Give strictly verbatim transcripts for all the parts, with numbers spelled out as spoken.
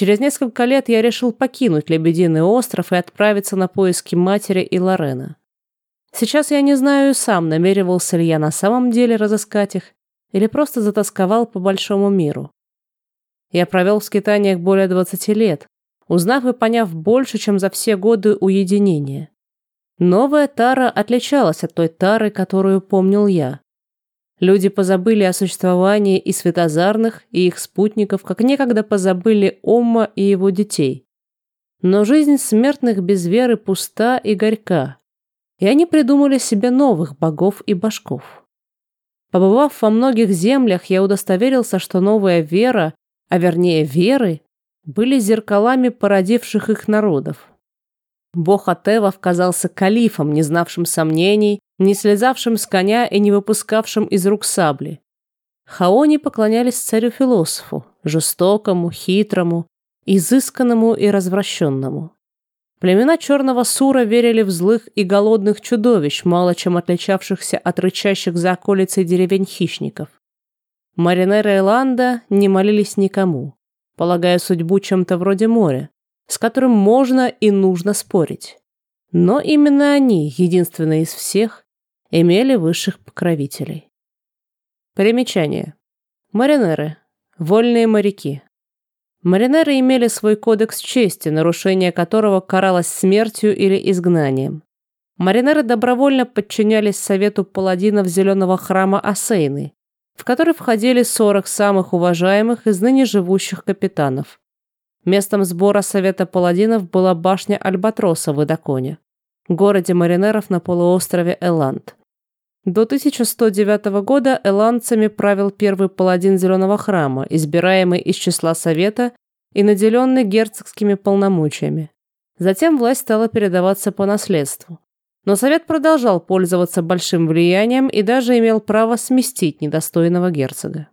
через несколько лет я решил покинуть Лебединый остров и отправиться на поиски матери и Лорена. Сейчас я не знаю и сам, намеревался ли я на самом деле разыскать их или просто затасковал по большому миру. Я провел в скитаниях более двадцати лет, узнав и поняв больше, чем за все годы уединения. Новая Тара отличалась от той Тары, которую помнил я. Люди позабыли о существовании и светозарных, и их спутников, как некогда позабыли Омма и его детей. Но жизнь смертных без веры пуста и горька, и они придумали себе новых богов и божков. Побывав во многих землях, я удостоверился, что новая вера, а вернее веры, были зеркалами породивших их народов. Бог Атевов казался калифом, не знавшим сомнений, не слезавшим с коня и не выпускавшим из рук сабли. Хаони поклонялись царю-философу, жестокому, хитрому, изысканному и развращенному. Племена Черного Сура верили в злых и голодных чудовищ, мало чем отличавшихся от рычащих за околицей деревень хищников. Маринеры Эланда не молились никому, полагая судьбу чем-то вроде моря, с которым можно и нужно спорить. Но именно они, единственные из всех, имели высших покровителей. Примечание. Маринеры. Вольные моряки. Маринеры имели свой кодекс чести, нарушение которого каралось смертью или изгнанием. Маринеры добровольно подчинялись совету паладинов Зеленого храма Асейны, в который входили сорок самых уважаемых из ныне живущих капитанов. Местом сбора совета паладинов была башня Альбатроса в Идаконе, городе маринеров на полуострове Эланд. До тысяча сто девятого года эландцами правил первый паладин Зеленого храма, избираемый из числа совета и наделенный герцогскими полномочиями. Затем власть стала передаваться по наследству. Но совет продолжал пользоваться большим влиянием и даже имел право сместить недостойного герцога.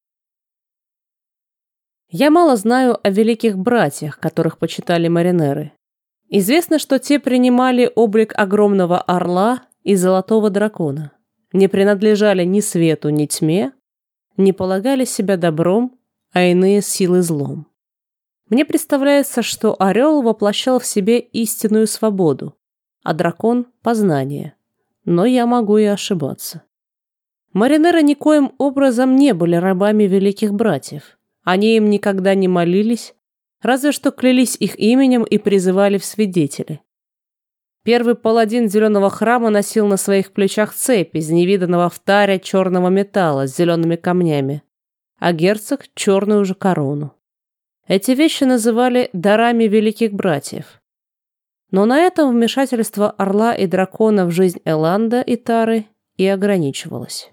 Я мало знаю о великих братьях, которых почитали маринеры. Известно, что те принимали облик огромного орла и золотого дракона, не принадлежали ни свету, ни тьме, не полагали себя добром, а иные силы злом. Мне представляется, что орел воплощал в себе истинную свободу, а дракон – познание. Но я могу и ошибаться. Маринеры никоим образом не были рабами великих братьев. Они им никогда не молились, разве что клялись их именем и призывали в свидетели. Первый паладин Зеленого храма носил на своих плечах цепь из невиданного в таре черного металла с зелеными камнями, а герцог – черную же корону. Эти вещи называли дарами великих братьев. Но на этом вмешательство орла и дракона в жизнь Эланда и Тары и ограничивалось.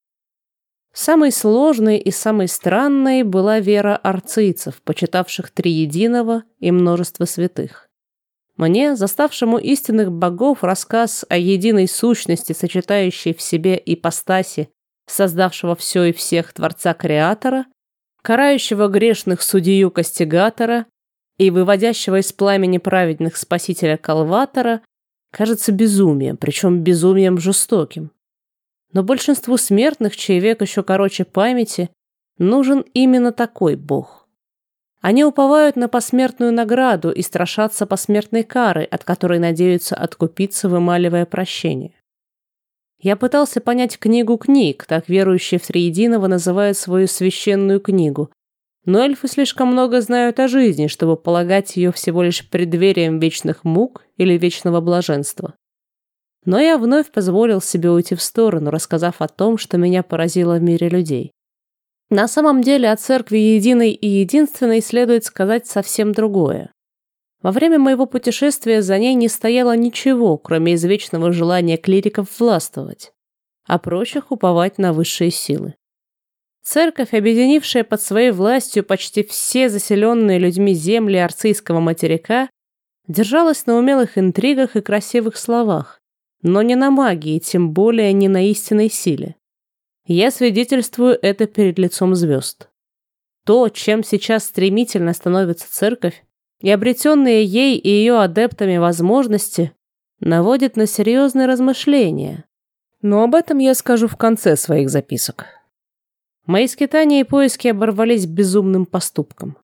Самой сложной и самой странной была вера арцийцев, почитавших Триединого и множество святых. Мне, заставшему истинных богов, рассказ о единой сущности, сочетающей в себе ипостаси, создавшего все и всех Творца-Креатора, карающего грешных судью-кастигатора и выводящего из пламени праведных спасителя Калватора, кажется безумием, причем безумием жестоким. Но большинству смертных, чей век еще короче памяти, нужен именно такой бог. Они уповают на посмертную награду и страшатся посмертной кары, от которой надеются откупиться, вымаливая прощение. Я пытался понять книгу книг, так верующие в Триединого называют свою священную книгу, но эльфы слишком много знают о жизни, чтобы полагать ее всего лишь преддверием вечных мук или вечного блаженства. Но я вновь позволил себе уйти в сторону, рассказав о том, что меня поразило в мире людей. На самом деле о церкви единой и единственной следует сказать совсем другое. Во время моего путешествия за ней не стояло ничего, кроме извечного желания клириков властвовать, а прочих уповать на высшие силы. Церковь, объединившая под своей властью почти все заселенные людьми земли Арцийского материка, держалась на умелых интригах и красивых словах, но не на магии, тем более не на истинной силе. Я свидетельствую это перед лицом звезд. То, чем сейчас стремительно становится церковь, и обретенные ей и ее адептами возможности, наводит на серьезные размышления. Но об этом я скажу в конце своих записок. Мои скитания и поиски оборвались безумным поступком.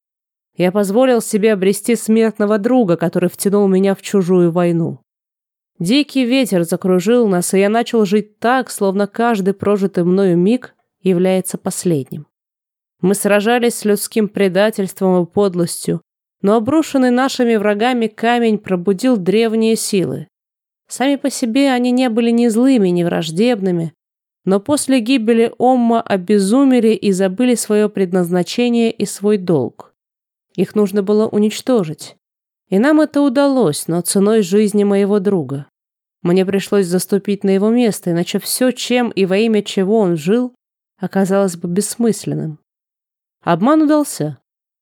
Я позволил себе обрести смертного друга, который втянул меня в чужую войну. Дикий ветер закружил нас, и я начал жить так, словно каждый прожитый мною миг является последним. Мы сражались с людским предательством и подлостью, но обрушенный нашими врагами камень пробудил древние силы. Сами по себе они не были ни злыми, ни враждебными, но после гибели Омма обезумели и забыли свое предназначение и свой долг. Их нужно было уничтожить. И нам это удалось, но ценой жизни моего друга. Мне пришлось заступить на его место, иначе все, чем и во имя чего он жил, оказалось бы бессмысленным. Обман удался.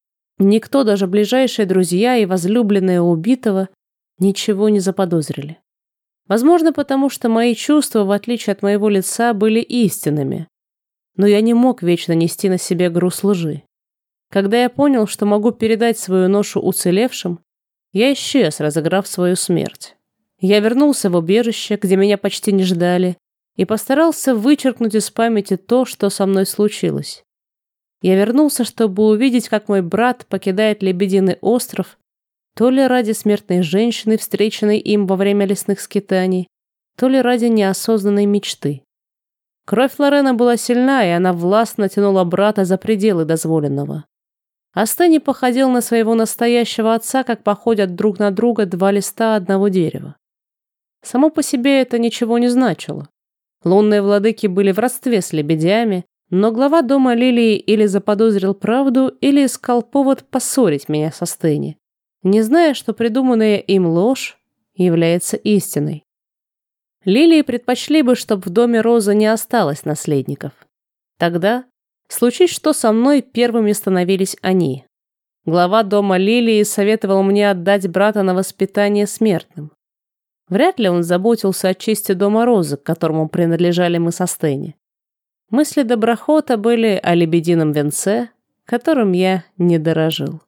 Никто, даже ближайшие друзья и возлюбленные убитого, ничего не заподозрили. Возможно, потому что мои чувства, в отличие от моего лица, были истинными. Но я не мог вечно нести на себе груз лжи. Когда я понял, что могу передать свою ношу уцелевшим, я исчез, разыграв свою смерть. Я вернулся в убежище, где меня почти не ждали, и постарался вычеркнуть из памяти то, что со мной случилось. Я вернулся, чтобы увидеть, как мой брат покидает Лебединый остров, то ли ради смертной женщины, встреченной им во время лесных скитаний, то ли ради неосознанной мечты. Кровь Лорена была сильна, и она властно тянула брата за пределы дозволенного. Астени походил на своего настоящего отца, как походят друг на друга два листа одного дерева. Само по себе это ничего не значило. Лунные владыки были в родстве с лебедями, но глава дома Лилии или заподозрил правду, или искал повод поссорить меня со Астени, не зная, что придуманная им ложь является истиной. Лилии предпочли бы, чтобы в доме Розы не осталось наследников. Тогда, случись что со мной, первыми становились они. Глава дома Лилии советовал мне отдать брата на воспитание смертным. Вряд ли он заботился о чести дома Розы, к которому принадлежали мы с Астени. Мысли Доброхота были о лебедином венце, которым я не дорожил.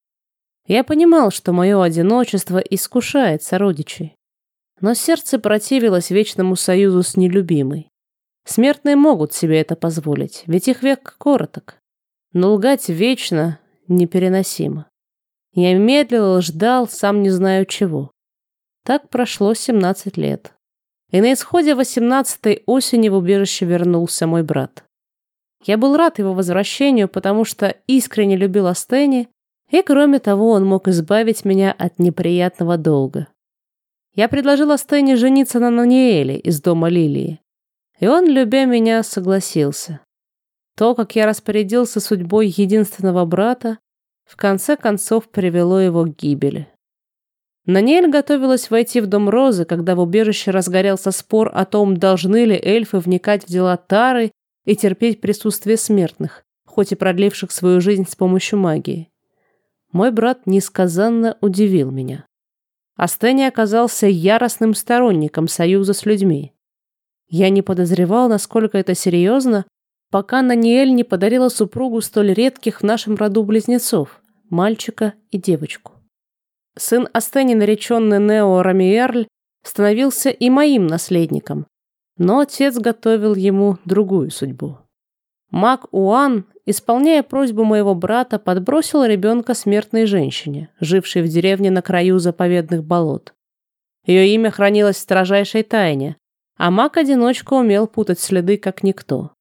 Я понимал, что мое одиночество искушает сородичей, но сердце противилось вечному союзу с нелюбимой. Смертные могут себе это позволить, ведь их век короток, но лгать вечно непереносимо. Я медлил, ждал, сам не знаю чего. Так прошло семнадцать лет. И на исходе восемнадцатой осени в убежище вернулся мой брат. Я был рад его возвращению, потому что искренне любил Астени, и, кроме того, он мог избавить меня от неприятного долга. Я предложил Астени жениться на Наниэле из дома Лилии, и он, любя меня, согласился. То, как я распорядился судьбой единственного брата, в конце концов привело его к гибели. Наниэль готовилась войти в дом Розы, когда в убежище разгорелся спор о том, должны ли эльфы вникать в дела Тары и терпеть присутствие смертных, хоть и продливших свою жизнь с помощью магии. Мой брат несказанно удивил меня. Астени оказался яростным сторонником союза с людьми. Я не подозревал, насколько это серьезно, пока Наниэль не подарила супругу столь редких в нашем роду близнецов, мальчика и девочку. Сын Астени, нареченный Нео Рамиерль, становился и моим наследником, но отец готовил ему другую судьбу. Маг Уан, исполняя просьбу моего брата, подбросил ребенка смертной женщине, жившей в деревне на краю заповедных болот. Ее имя хранилось в строжайшей тайне, а маг-одиночка умел путать следы, как никто.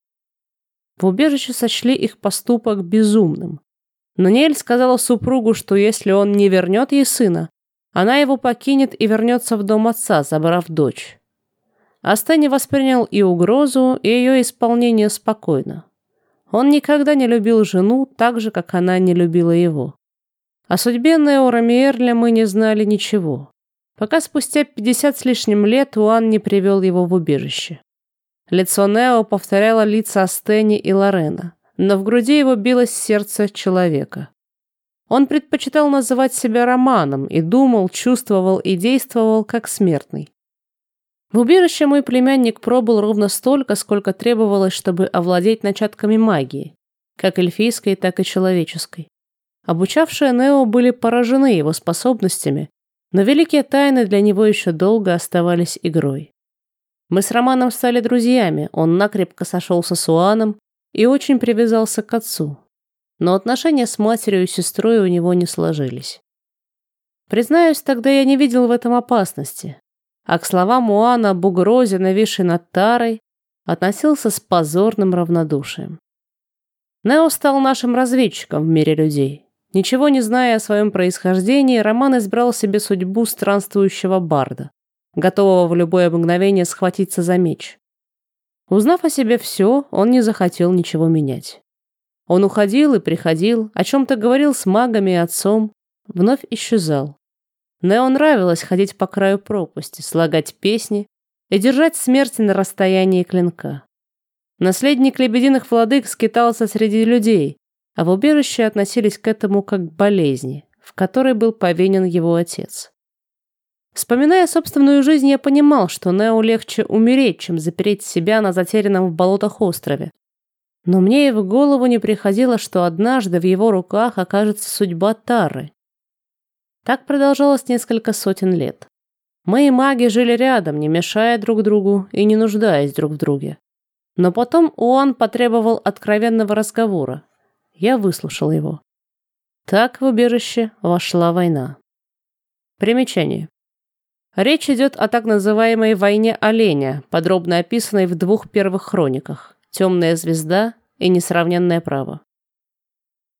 В убежище сочли их поступок безумным. Наниэль сказала супругу, что если он не вернет ей сына, она его покинет и вернется в дом отца, забрав дочь. Астени воспринял и угрозу, и ее исполнение спокойно. Он никогда не любил жену так же, как она не любила его. О судьбе Нео Рамиерля мы не знали ничего, пока спустя пятьдесят с лишним лет Уан не привел его в убежище. Лицо Нео повторяло лица Астени и Лорена, но в груди его билось сердце человека. Он предпочитал называть себя Романом и думал, чувствовал и действовал как смертный. В убежище мой племянник пробыл ровно столько, сколько требовалось, чтобы овладеть начатками магии, как эльфийской, так и человеческой. Обучавшие Нео были поражены его способностями, но великие тайны для него еще долго оставались игрой. Мы с Романом стали друзьями, он накрепко сошелся с Уаном и очень привязался к отцу. но отношения с матерью и сестрой у него не сложились. Признаюсь, тогда я не видел в этом опасности, а к словам Уана об угрозе, нависшей над Тарой, относился с позорным равнодушием. Нео стал нашим разведчиком в мире людей. Ничего не зная о своем происхождении, Роман избрал себе судьбу странствующего барда, готового в любое мгновение схватиться за меч. Узнав о себе все, он не захотел ничего менять. Он уходил и приходил, о чем-то говорил с магами и отцом, вновь исчезал. Нео нравилось ходить по краю пропасти, слагать песни и держать смерть на расстоянии клинка. Наследник лебединых владык скитался среди людей, а в убежище относились к этому как к болезни, в которой был повинен его отец. Вспоминая собственную жизнь, я понимал, что Нео легче умереть, чем запереть себя на затерянном в болотах острове. Но мне и в голову не приходило, что однажды в его руках окажется судьба Тары. Так продолжалось несколько сотен лет. Мы и маги жили рядом, не мешая друг другу и не нуждаясь друг в друге. Но потом Уан потребовал откровенного разговора. Я выслушал его. Так в убежище вошла война. Примечание. Речь идет о так называемой «войне оленя», подробно описанной в двух первых хрониках «Темная звезда» и «Несравненное право».